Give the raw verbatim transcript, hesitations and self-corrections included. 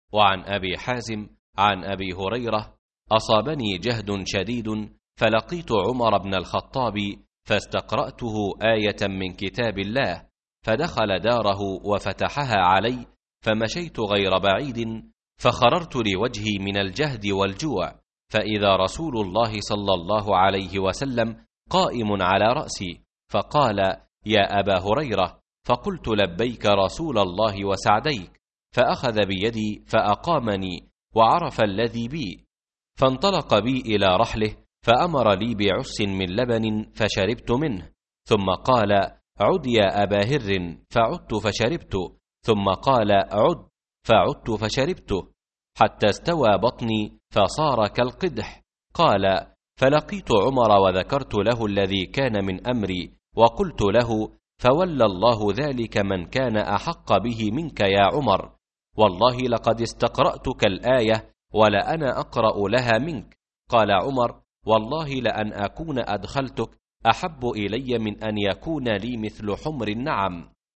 وعن أبي حازم عن أبي هريرة: أصابني جهد شديد فلقيت عمر بن الخطاب فاستقرأته آية من كتاب الله، فدخل داره وفتحها علي، فمشيت غير بعيد فخررت لوجهي من الجهد والجوع، فإذا رسول الله صلى الله عليه وسلم قائم على رأسي، فقال: يا أبا هريرة. فقلت: لبيك رسول الله وسعديك. فأخذ بيدي فأقامني وعرف الذي بي، فانطلق بي إلى رحله، فأمر لي بعس من لبن فشربت منه، ثم قال: عد يا أبا هر، فعدت فشربت، ثم قال: عد، فعدت فشربت، حتى استوى بطني فصار كالقدح. قال: فلقيت عمر وذكرت له الذي كان من أمري، وقلت له: فولى الله ذلك من كان أحق به منك يا عمر، والله لقد استقرأتك الآية ولأنا أقرأ لها منك. قال عمر: والله لأن أكون أدخلتك أحب إلي من أن يكون لي مثل حمر النعم.